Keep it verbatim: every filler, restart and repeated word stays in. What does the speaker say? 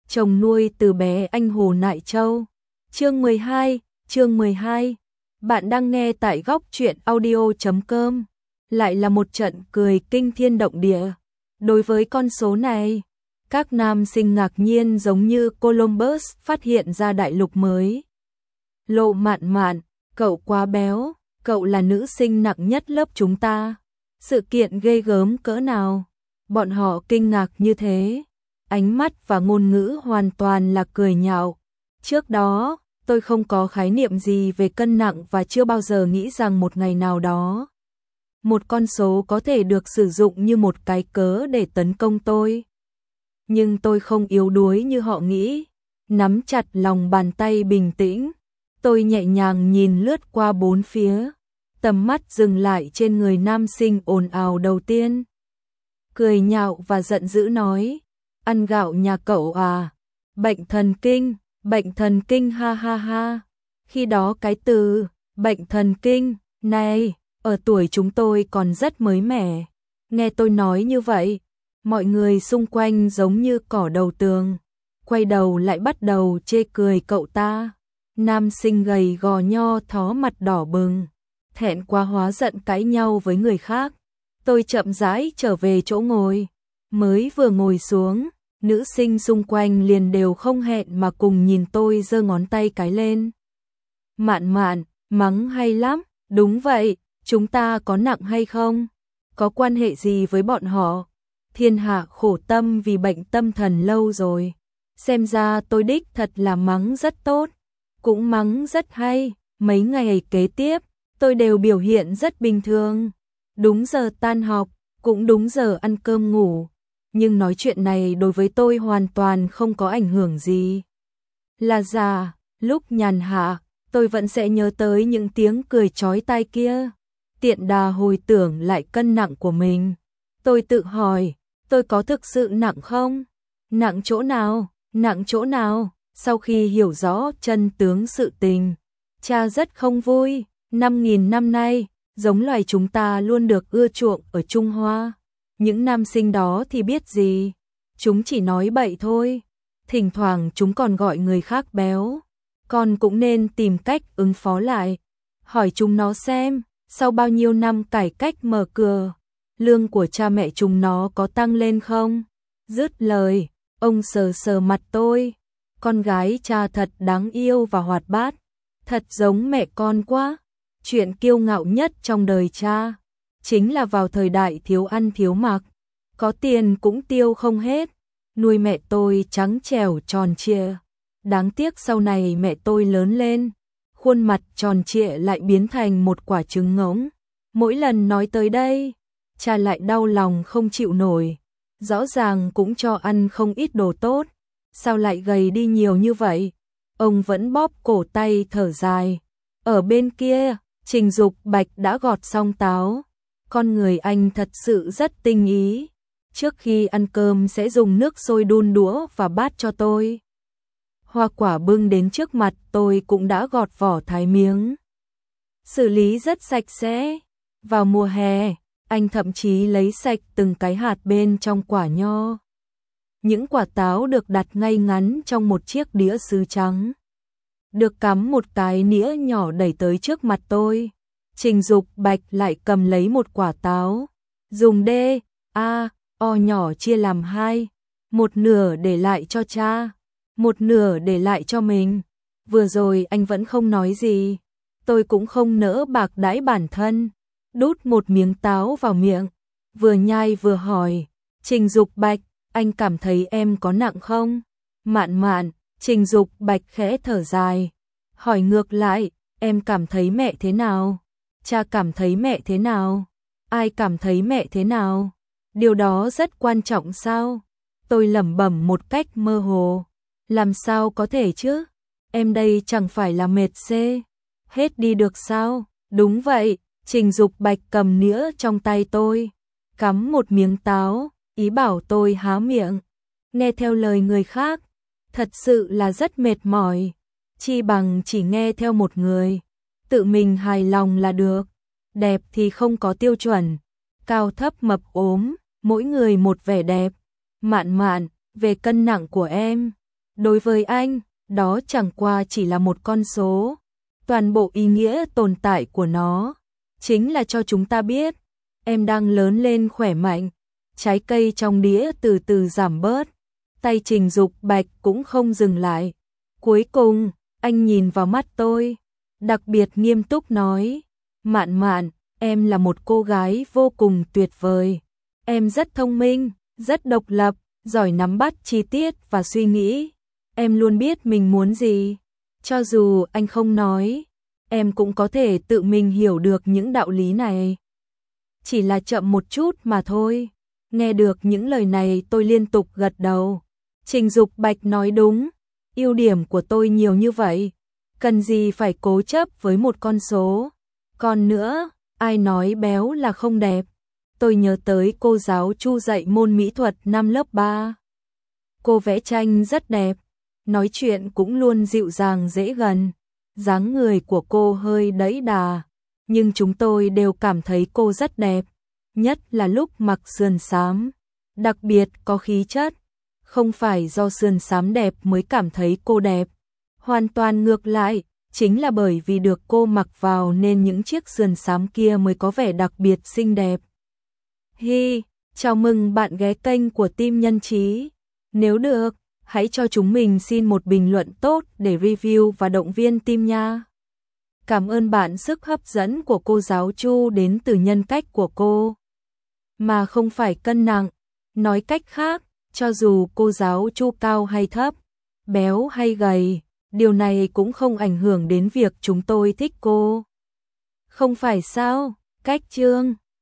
chồng nuôi từ bé anh Hồ Nại Châu. Chương mười hai, chương mười hai. Bạn đang nghe tại góc truyện audio chấm com. Lại là một trận cười kinh thiên động địa. Đối với con số này, các nam sinh ngạc nhiên giống như Columbus phát hiện ra đại lục mới. Lộ Mạn Mạn, cậu quá béo, cậu là nữ sinh nặng nhất lớp chúng ta. Sự kiện ghê gớm cỡ nào? Bọn họ kinh ngạc như thế. Ánh mắt và ngôn ngữ hoàn toàn là cười nhạo. Trước đó, tôi không có khái niệm gì về cân nặng và chưa bao giờ nghĩ rằng một ngày nào đó một con số có thể được sử dụng như một cái cớ để tấn công tôi. Nhưng tôi không yếu đuối như họ nghĩ. Nắm chặt lòng bàn tay bình tĩnh, tôi nhẹ nhàng nhìn lướt qua bốn phía, tầm mắt dừng lại trên người nam sinh ồn ào đầu tiên. Cười nhạo và giận dữ nói, ăn gạo nhà cậu à, bệnh thần kinh, bệnh thần kinh ha ha ha. Khi đó cái từ bệnh thần kinh này ở tuổi chúng tôi còn rất mới mẻ. Nghe tôi nói như vậy, mọi người xung quanh giống như cỏ đầu tường, quay đầu lại bắt đầu chê cười cậu ta. Nam sinh gầy gò nho thó mặt đỏ bừng, thẹn quá hóa giận cãi nhau với người khác. Tôi chậm rãi trở về chỗ ngồi, mới vừa ngồi xuống, nữ sinh xung quanh liền đều không hẹn mà cùng nhìn tôi giơ ngón tay cái lên. Mạn Mạn, mắng hay lắm, đúng vậy, chúng ta có nặng hay không? Có quan hệ gì với bọn họ? Thiên hạ khổ tâm vì bệnh tâm thần lâu rồi. Xem ra tôi đích thật là mắng rất tốt, cũng mắng rất hay. Mấy ngày kế tiếp, tôi đều biểu hiện rất bình thường. Đúng giờ tan học, cũng đúng giờ ăn cơm ngủ. Nhưng nói chuyện này đối với tôi hoàn toàn không có ảnh hưởng gì. Là già, lúc nhàn hạ, tôi vẫn sẽ nhớ tới những tiếng cười chói tai kia. Tiện đà hồi tưởng lại cân nặng của mình. Tôi tự hỏi, tôi có thực sự nặng không? Nặng chỗ nào? Nặng chỗ nào? Sau khi hiểu rõ chân tướng sự tình, cha rất không vui. Năm nghìn năm nay, giống loài chúng ta luôn được ưa chuộng ở Trung Hoa. Những nam sinh đó thì biết gì? Chúng chỉ nói bậy thôi. Thỉnh thoảng chúng còn gọi người khác béo. Con cũng nên tìm cách ứng phó lại. Hỏi chúng nó xem, sau bao nhiêu năm cải cách mở cửa, lương của cha mẹ chúng nó có tăng lên không? Dứt lời, ông sờ sờ mặt tôi. Con gái cha thật đáng yêu và hoạt bát, thật giống mẹ con quá. Chuyện kiêu ngạo nhất trong đời cha chính là vào thời đại thiếu ăn thiếu mặc, có tiền cũng tiêu không hết, nuôi mẹ tôi trắng trẻo tròn trịa. Đáng tiếc sau này mẹ tôi lớn lên, khuôn mặt tròn trịa lại biến thành một quả trứng ngỗng. Mỗi lần nói tới đây, cha lại đau lòng không chịu nổi. Rõ ràng cũng cho ăn không ít đồ tốt, sao lại gầy đi nhiều như vậy? Ông vẫn bóp cổ tay thở dài. Ở bên kia, Trình Dục Bạch đã gọt xong táo. Con người anh thật sự rất tinh ý. Trước khi ăn cơm sẽ dùng nước sôi đun đũa và bát cho tôi. Hoa quả bưng đến trước mặt tôi cũng đã gọt vỏ thái miếng, xử lý rất sạch sẽ. Vào mùa hè, anh thậm chí lấy sạch từng cái hạt bên trong quả nho. Những quả táo được đặt ngay ngắn trong một chiếc đĩa sứ trắng, được cắm một cái nĩa nhỏ đẩy tới trước mặt tôi. Trình Dục Bạch lại cầm lấy một quả táo, dùng D, A, O nhỏ chia làm hai, một nửa để lại cho cha, một nửa để lại cho mình. Vừa rồi anh vẫn không nói gì, tôi cũng không nỡ bạc đãi bản thân, đút một miếng táo vào miệng, vừa nhai vừa hỏi, Trình Dục Bạch, anh cảm thấy em có nặng không? Mạn Mạn. Trình Dục Bạch khẽ thở dài, hỏi ngược lại, em cảm thấy mẹ thế nào? Cha cảm thấy mẹ thế nào? Ai cảm thấy mẹ thế nào? Điều đó rất quan trọng sao? Tôi lẩm bẩm một cách mơ hồ. Làm sao có thể chứ? Em đây chẳng phải là mệt xê hết đi được sao? Đúng vậy, Trình Dục Bạch cầm nĩa trong tay tôi, cắm một miếng táo, ý bảo tôi há miệng. Nghe theo lời người khác, thật sự là rất mệt mỏi. Chi bằng chỉ nghe theo một người, tự mình hài lòng là được. Đẹp thì không có tiêu chuẩn, cao thấp mập ốm, mỗi người một vẻ đẹp. Mạn Mạn, về cân nặng của em, Đối với anh, đó chẳng qua chỉ là một con số. Toàn bộ ý nghĩa tồn tại của nó chính là cho chúng ta biết em đang lớn lên khỏe mạnh. Trái cây trong đĩa từ từ giảm bớt. Tay Trình Dục Bạch cũng không dừng lại. Cuối cùng, anh nhìn vào mắt tôi, đặc biệt nghiêm túc nói, Mạn Mạn, em là một cô gái vô cùng tuyệt vời. Em rất thông minh, rất độc lập, giỏi nắm bắt chi tiết và suy nghĩ. Em luôn biết mình muốn gì. Cho dù anh không nói, em cũng có thể tự mình hiểu được những đạo lý này. Chỉ là chậm một chút mà thôi. Nghe được những lời này tôi liên tục gật đầu. Trình Dục Bạch nói đúng, ưu điểm của tôi nhiều như vậy, cần gì phải cố chấp với một con số. Còn nữa, ai nói béo là không đẹp. Tôi nhớ tới cô giáo Chu dạy môn mỹ thuật năm lớp ba. Cô vẽ tranh rất đẹp, nói chuyện cũng luôn dịu dàng dễ gần. Dáng người của cô hơi đẫy đà, nhưng chúng tôi đều cảm thấy cô rất đẹp, nhất là lúc mặc sườn xám, đặc biệt có khí chất. Không phải do sườn xám đẹp mới cảm thấy cô đẹp, hoàn toàn ngược lại, chính là bởi vì được cô mặc vào nên những chiếc sườn xám kia mới có vẻ đặc biệt xinh đẹp. Hi, chào mừng bạn ghé kênh của Team Nhân Trí. Nếu được, hãy cho chúng mình xin một bình luận tốt để review và động viên team nha. Cảm ơn bạn. Sức hấp dẫn của cô giáo Chu đến từ nhân cách của cô, mà không phải cân nặng. Nói cách khác, cho dù cô giáo Chu cao hay thấp, béo hay gầy, điều này cũng không ảnh hưởng đến việc chúng tôi thích cô. Không phải sao? Cách chương